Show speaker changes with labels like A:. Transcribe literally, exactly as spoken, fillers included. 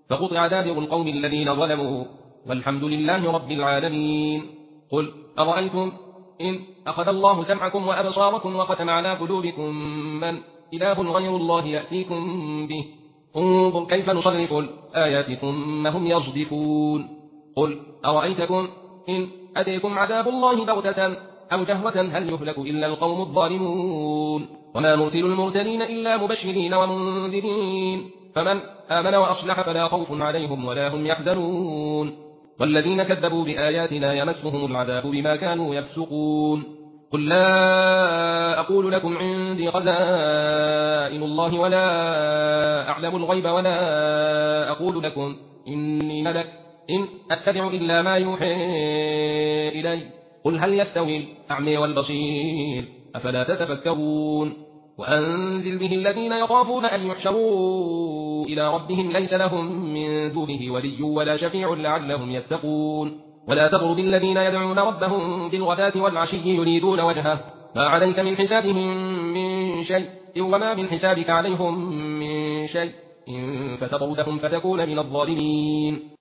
A: فقطع دابر القوم الذين ظلموا والحمد لله رب العالمين. قل أرأيتم إن أخذ الله سمعكم وأبصاركم وختم على قلوبكم من إله غير الله يأتيكم به انظر كيف نصرف الآيات ثم هم يصدفون. قل أرأيتكم إن أتيكم عذاب الله بغتة أو جهوة هل يهلك إلا القوم الظالمون. وما نرسل المرسلين إلا مبشرين ومنذرين فمن آمن وأصلح فلا خوف عليهم ولا هم يحزنون. والذين كذبوا بآياتنا يمسهم العذاب بما كانوا يفسقون. قل لا أقول لكم عندي خزائن الله ولا أعلم الغيب ولا أقول لكم إني ملك إن أتبع إلا ما يوحي إلي. قل هل يستوي الأعمى والبصير أفلا تتفكرون. وأنذر به الذين يخافون أن يحشروا إلى ربهم ليس لهم من دونه ولي ولا شفيع لعلهم يتقون. ولا تطرد الذين يدعون ربهم بالغداة والعشي يريدون وجهه ما عليك من حسابهم من شيء وما من حسابك عليهم من شيء إن فتطردهم فتكون من الظالمين.